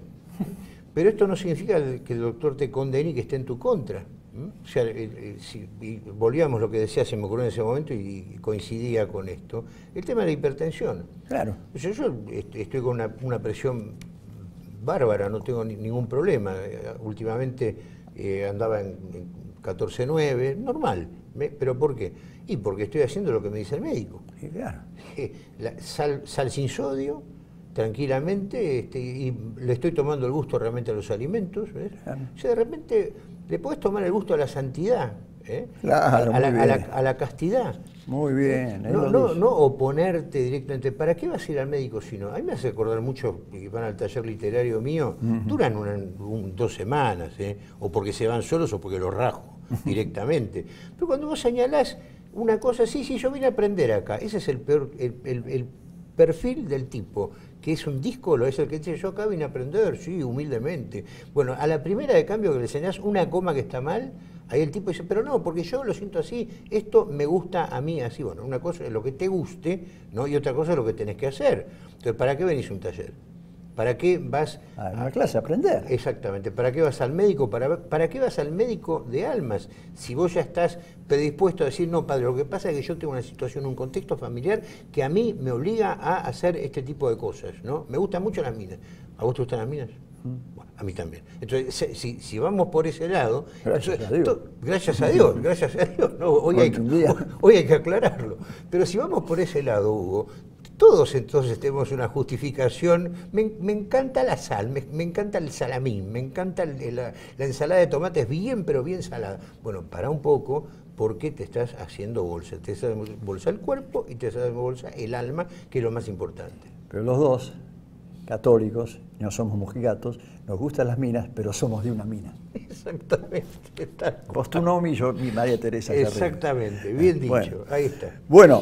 Pero esto no significa que el doctor te condene y que esté en tu contra. ¿Mm? O sea, eh, eh, si y volvíamos lo que decía, se me ocurrió en ese momento y, y coincidía con esto, el tema de la hipertensión. Claro. O sea, yo est estoy con una, una presión bárbara, no tengo ni, ningún problema. Eh, últimamente eh, andaba en, en catorce nueve, normal. ¿Me? ¿Pero por qué? Y porque estoy haciendo lo que me dice el médico. Sí, claro. La, sal, sal sin sodio, tranquilamente, este, y le estoy tomando el gusto realmente a los alimentos. ¿ves? Claro. O sea, de repente le podés tomar el gusto a la santidad, ¿eh? Claro, a, a, la, muy a, la, bien. a la castidad. Muy bien. ¿Eh? No, no, no oponerte directamente. ¿Para qué vas a ir al médico si no? A mí me hace acordar mucho que van al taller literario mío, uh-huh. duran una, un, dos semanas, ¿eh? o porque se van solos o porque los rajo directamente. Pero cuando vos señalás una cosa, sí, sí, yo vine a aprender acá. Ese es el peor, el, el, el perfil del tipo, que es un díscolo, es el que dice, yo acá vine a aprender, sí, humildemente. Bueno, a la primera de cambio que le enseñás una coma que está mal, ahí el tipo dice, pero no, porque yo lo siento así, esto me gusta a mí así. Bueno, una cosa es lo que te guste, ¿no? Y otra cosa es lo que tenés que hacer. Entonces, ¿para qué venís a un taller? ¿Para qué vas a una clase a aprender? Exactamente. ¿Para qué vas al médico? ¿Para, ¿Para qué vas al médico de almas? Si vos ya estás predispuesto a decir, no, padre, lo que pasa es que yo tengo una situación, un contexto familiar que a mí me obliga a hacer este tipo de cosas, ¿no? Me gustan mucho las minas. ¿A vos te gustan las minas? Mm. Bueno, a mí también. Entonces, si, si vamos por ese lado... Gracias entonces, a Dios. To, gracias a Dios, gracias a Dios. No, hoy, hay, hoy, hoy hay que aclararlo. Pero si vamos por ese lado, Hugo... Todos entonces tenemos una justificación. Me, me encanta la sal, me, me encanta el salamín, me encanta el, la, la ensalada de tomates bien, pero bien salada. Bueno, para un poco, porque te estás haciendo bolsa. Te estás haciendo bolsa el cuerpo y te estás haciendo bolsa el alma, que es lo más importante. Pero los dos, católicos, no somos mojigatos, nos gustan las minas, pero somos de una mina. Exactamente. Vos tu nombre y yo mi María Teresa. Exactamente, bien dicho, bueno, ahí está. Bueno,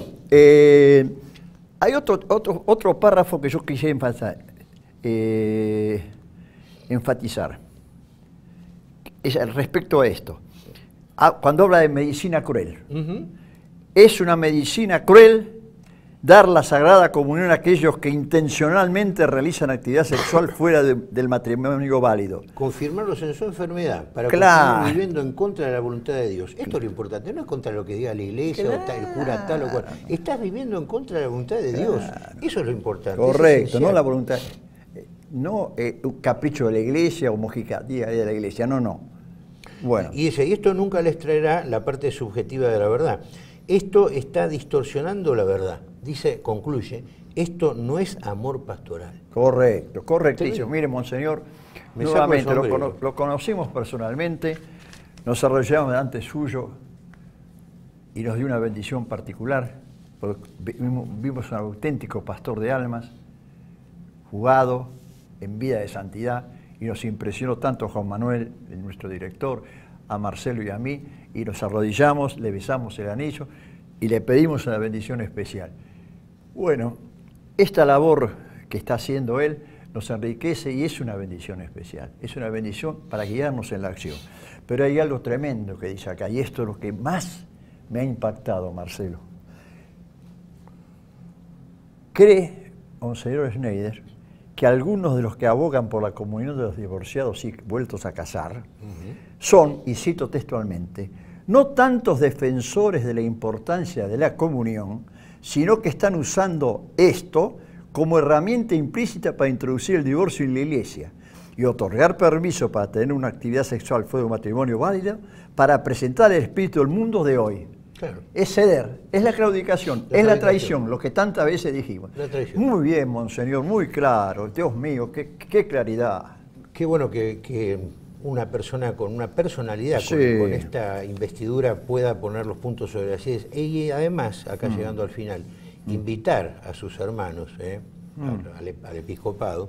eh, hay otro, otro, otro párrafo que yo quise enfatizar. Eh, enfatizar. Es respecto a esto. Ah, cuando habla de medicina cruel. Uh-huh. Es una medicina cruel dar la Sagrada Comunión a aquellos que intencionalmente realizan actividad sexual fuera de, del matrimonio válido. Confirmarlos en su enfermedad, para claro. continuar viviendo en contra de la voluntad de Dios. Esto claro. es lo importante, no es contra lo que diga la iglesia claro. o tal, el cura tal o cual. Estás viviendo en contra de la voluntad de Dios. Claro. Eso es lo importante. Correcto, no la voluntad, no eh, un capricho de la iglesia o mojicatía de la iglesia, no, no. Bueno. Y, ese, y esto nunca les traerá la parte subjetiva de la verdad. Esto está distorsionando la verdad. Dice, concluye, esto no es amor pastoral. Correcto, correctísimo. Mire, monseñor, Me nuevamente lo, cono lo conocimos personalmente, nos arrollamos delante suyo y nos dio una bendición particular. Vimos, vimos un auténtico pastor de almas, jugado, en vida de santidad, y nos impresionó tanto a Juan Manuel, nuestro director, a Marcelo y a mí, y nos arrodillamos, le besamos el anillo y le pedimos una bendición especial. Bueno, esta labor que está haciendo él nos enriquece y es una bendición especial, es una bendición para guiarnos en la acción. Pero hay algo tremendo que dice acá, y esto es lo que más me ha impactado, Marcelo. ¿Cree, monseñor Schneider, que algunos de los que abogan por la comunión de los divorciados y vueltos a casar uh-huh. son, y cito textualmente, no tantos defensores de la importancia de la comunión, sino que están usando esto como herramienta implícita para introducir el divorcio en la iglesia y otorgar permiso para tener una actividad sexual fuera de un matrimonio válido para presentar el espíritu del mundo de hoy? Claro. Es ceder, es la claudicación, la es la traición, lo que tantas veces dijimos. Muy bien, monseñor, muy claro, Dios mío, qué, qué claridad. Qué bueno que, que una persona con una personalidad, sí. con, con esta investidura pueda poner los puntos sobre las sillas. Y además, acá mm. llegando al final, mm. invitar a sus hermanos, eh, mm. al, al episcopado.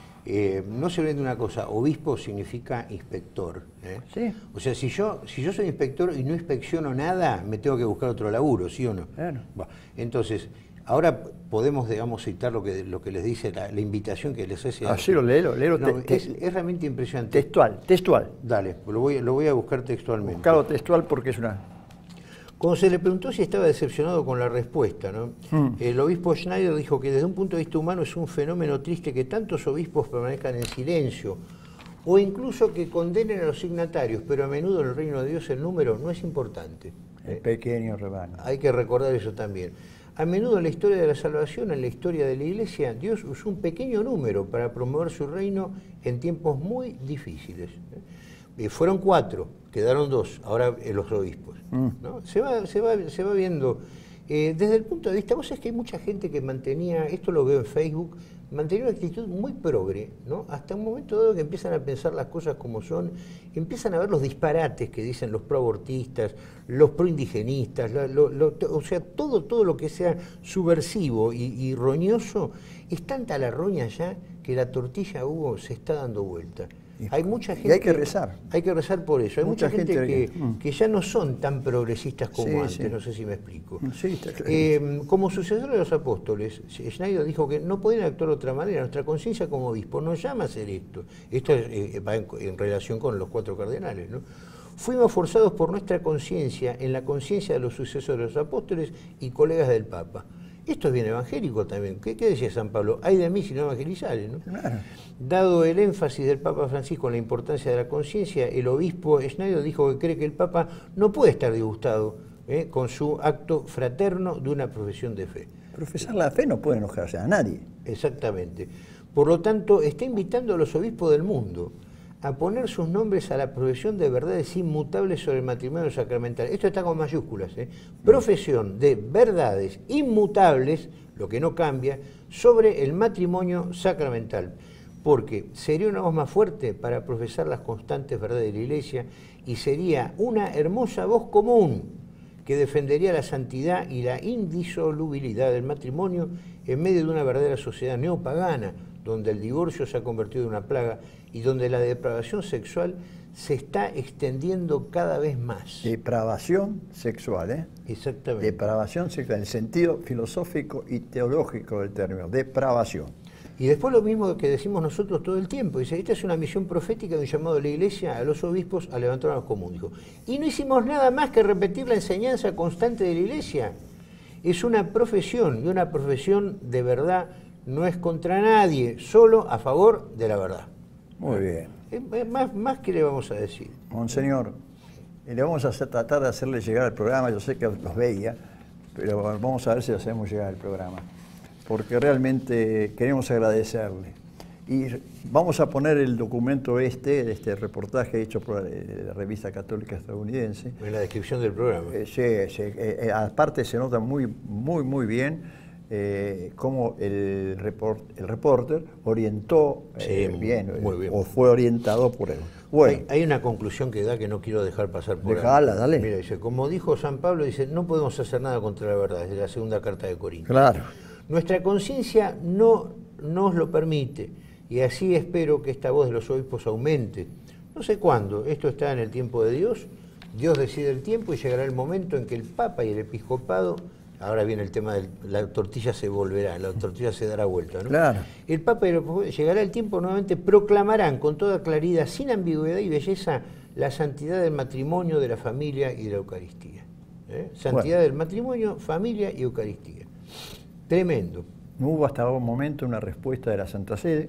Eh, no se olviden de una cosa, obispo significa inspector. ¿eh? ¿Sí? O sea, si yo, si yo soy inspector y no inspecciono nada, me tengo que buscar otro laburo, ¿sí o no? Claro. Bueno, entonces, ahora podemos, digamos, citar lo que, lo que les dice la, la invitación que les hace. Así lo léelo, léelo. No, te, es, es realmente impresionante. Textual, textual. Dale, lo voy, lo voy a buscar textualmente. Buscado textual porque es una... Cuando se le preguntó si estaba decepcionado con la respuesta, ¿no? Mm. el obispo Schneider dijo que desde un punto de vista humano es un fenómeno triste que tantos obispos permanezcan en silencio o incluso que condenen a los signatarios, pero a menudo en el reino de Dios el número no es importante. El ¿eh? pequeño rebaño. Hay que recordar eso también. A menudo en la historia de la salvación, en la historia de la Iglesia, Dios usó un pequeño número para promover su reino en tiempos muy difíciles. ¿eh? Fueron cuatro, quedaron dos, ahora eh, los obispos. Mm. ¿no? Se, va, se, va, se va viendo, eh, desde el punto de vista, vos sabés que hay mucha gente que mantenía, esto lo veo en Facebook, mantenía una actitud muy progre, ¿no? Hasta un momento dado que empiezan a pensar las cosas como son, empiezan a ver los disparates que dicen los proabortistas, los proindigenistas, lo, lo, lo, o sea, todo, todo lo que sea subversivo y, y roñoso, es tanta la roña ya que la tortilla, Hugo, se está dando vuelta. Hay mucha gente, y hay que rezar. Hay que rezar por eso. Hay mucha, mucha gente, gente que, mm. que ya no son tan progresistas como sí, antes, sí. no sé si me explico. Sí, está claro. eh, como sucesor de los apóstoles, Schneider dijo que no podían actuar de otra manera. Nuestra conciencia como obispo nos llama a hacer esto. Esto eh, va en, en relación con los cuatro cardenales, ¿no? Fuimos forzados por nuestra conciencia, en la conciencia de los sucesores de los apóstoles y colegas del Papa. Esto es bien evangélico también. ¿Qué, qué decía San Pablo? Ay de mí si no evangelizare, ¿no? Claro. Dado el énfasis del Papa Francisco en la importancia de la conciencia, el obispo Schneider dijo que cree que el Papa no puede estar disgustado ¿eh? con su acto fraterno de una profesión de fe. Profesar la fe no puede enojarse a nadie. Exactamente. Por lo tanto, está invitando a los obispos del mundo a poner sus nombres a la profesión de verdades inmutables sobre el matrimonio sacramental. Esto está con mayúsculas, ¿eh? Profesión de verdades inmutables, lo que no cambia, sobre el matrimonio sacramental. Porque sería una voz más fuerte para profesar las constantes verdades de la Iglesia y sería una hermosa voz común que defendería la santidad y la indisolubilidad del matrimonio en medio de una verdadera sociedad neopagana, donde el divorcio se ha convertido en una plaga y donde la depravación sexual se está extendiendo cada vez más. Depravación sexual, ¿eh? Exactamente. Depravación sexual, en el sentido filosófico y teológico del término, depravación. Y después lo mismo que decimos nosotros todo el tiempo, dice, esta es una misión profética de un llamado de la Iglesia a los obispos a levantar a los comunes. Y no hicimos nada más que repetir la enseñanza constante de la Iglesia. Es una profesión, y una profesión de verdad no es contra nadie, solo a favor de la verdad. Muy bien. Es más, más que le vamos a decir. Monseñor, le vamos a hacer, tratar de hacerle llegar al programa, yo sé que los veía, pero vamos a ver si le hacemos llegar al programa, porque realmente queremos agradecerle. Y vamos a poner el documento este, este reportaje hecho por la revista católica estadounidense. En la descripción del programa. Eh, sí, sí eh, aparte se nota muy, muy, muy bien eh, cómo el, report, el reporter orientó eh, sí, bien, muy bien, o fue orientado por él. Bueno, hay, hay una conclusión que da que no quiero dejar pasar por ahí. Dejala, dale. Mira, dice, como dijo San Pablo, dice, no podemos hacer nada contra la verdad, desde la segunda carta de Corintios. Claro. Nuestra conciencia no nos lo permite, y así espero que esta voz de los obispos aumente. No sé cuándo, esto está en el tiempo de Dios, Dios decide el tiempo y llegará el momento en que el Papa y el Episcopado, ahora viene el tema de la tortilla se volverá, la tortilla se dará vuelta, ¿no? Claro. El Papa y el Episcopado, llegará el tiempo nuevamente, proclamarán con toda claridad, sin ambigüedad y belleza, la santidad del matrimonio, de la familia y de la Eucaristía. ¿Eh? Santidad bueno. del matrimonio, familia y Eucaristía. Tremendo. No hubo hasta un momento una respuesta de la Santa Sede.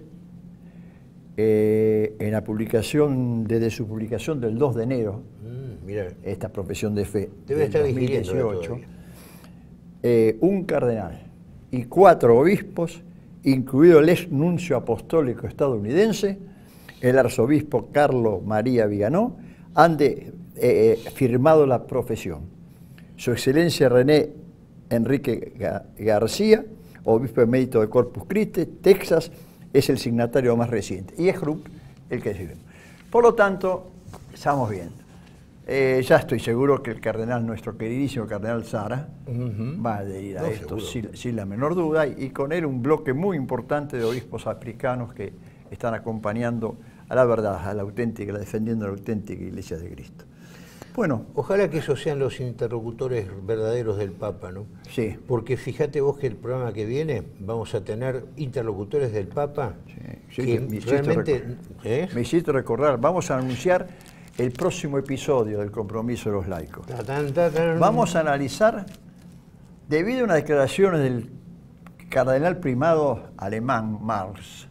Eh, en la publicación, desde su publicación del dos de enero, mm, mira. esta profesión de fe debe estar dos mil dieciocho, eh, un cardenal y cuatro obispos, incluido el ex nuncio apostólico estadounidense, el arzobispo Carlos María Viganó, han de, eh, firmado la profesión. Su excelencia René Enrique García, obispo emérito de Corpus Christi, Texas, es el signatario más reciente. Y es Krupp el que sirve. Por lo tanto, estamos bien. Eh, ya estoy seguro que el cardenal, nuestro queridísimo cardenal Zara, uh-huh. va a adherir a no, esto sin, sin la menor duda, y, y con él un bloque muy importante de obispos africanos que están acompañando a la verdad, a la auténtica, defendiendo la auténtica Iglesia de Cristo. Bueno, ojalá que esos sean los interlocutores verdaderos del Papa, ¿no? Sí. Porque fíjate vos que el programa que viene vamos a tener interlocutores del Papa. Sí, sí, que me realmente ¿eh? me hiciste recordar, vamos a anunciar el próximo episodio del Compromiso de los Laicos. Ta, tan, ta, tan. Vamos a analizar, debido a unas declaraciones del cardenal primado alemán Marx,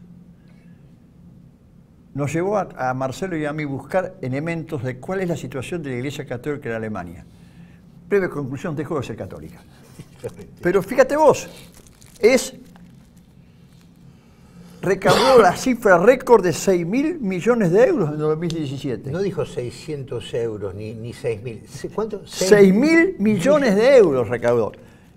nos llevó a, a Marcelo y a mí buscar elementos de cuál es la situación de la Iglesia Católica en Alemania. Breve conclusión, dejó de ser católica. Pero fíjate vos, es recaudó la cifra récord de seis mil millones de euros en dos mil diecisiete. No dijo seiscientos euros ni, ni seis mil. ¿Cuánto? seis mil millones de euros recaudó.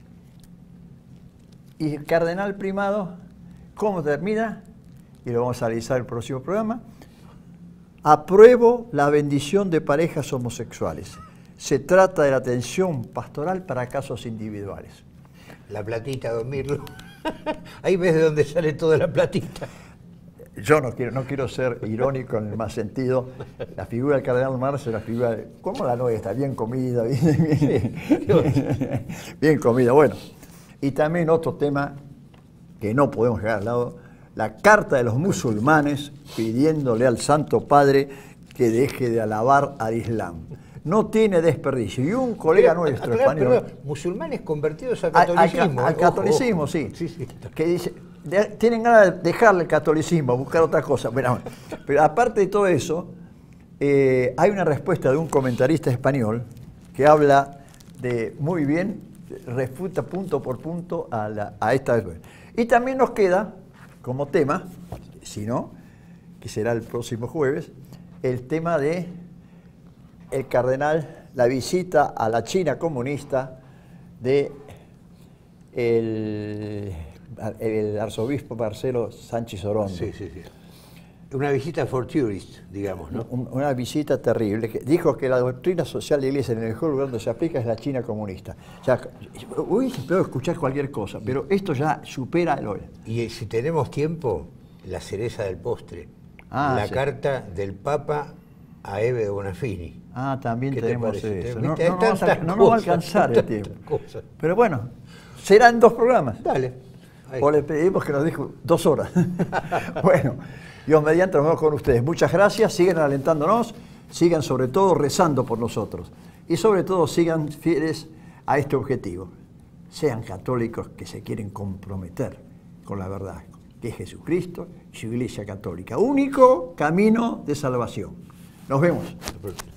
Y el cardenal primado, ¿cómo termina? Y lo vamos a analizar en el próximo programa. Apruebo la bendición de parejas homosexuales. Se trata de la atención pastoral para casos individuales. La platita, don Mirlo. Ahí ves de dónde sale toda la platita. Yo no quiero, no quiero ser irónico en el más sentido. La figura del cardenal Marx es la figura de... ¿Cómo la nuestra? Bien comida, bien, bien, bien, bien comida. Bueno, y también otro tema que no podemos dejar al lado, la carta de los musulmanes pidiéndole al Santo Padre que deje de alabar al Islam. No tiene desperdicio. Y un colega pero, nuestro claro, español... Pero, musulmanes convertidos al catolicismo. Al, al, al catolicismo, ojo, sí. sí, sí. Que dice, de, tienen ganas de dejarle el catolicismo, buscar otra cosa. Pero, pero aparte de todo eso, eh, hay una respuesta de un comentarista español que habla de, muy bien, refuta punto por punto a, la, a esta... Y también nos queda como tema, si no, que será el próximo jueves, el tema de el cardenal, la visita a la China comunista de el, el arzobispo Marcelo Sánchez Orondo. Sí, sí, sí. Una visita for tourists, digamos, ¿no? Una visita terrible. Que dijo que la doctrina social de la Iglesia en el mejor lugar donde se aplica es la China comunista. O sea, hoy puedo escuchar cualquier cosa, pero esto ya supera el hoy. Y si tenemos tiempo, la cereza del postre. Ah, la sí. carta del Papa a Ebe de Bonafini. Ah, también tenemos eso. No, no, no, vamos a, no nos va a alcanzar el tiempo. Cosas. Pero bueno, serán dos programas. Dale. O le pedimos que nos dijo dos horas. Bueno, Dios mediante, nos vemos con ustedes. Muchas gracias, sigan alentándonos, sigan sobre todo rezando por nosotros. Y sobre todo sigan fieles a este objetivo. Sean católicos que se quieren comprometer con la verdad, que es Jesucristo y su Iglesia Católica. Único camino de salvación. Nos vemos.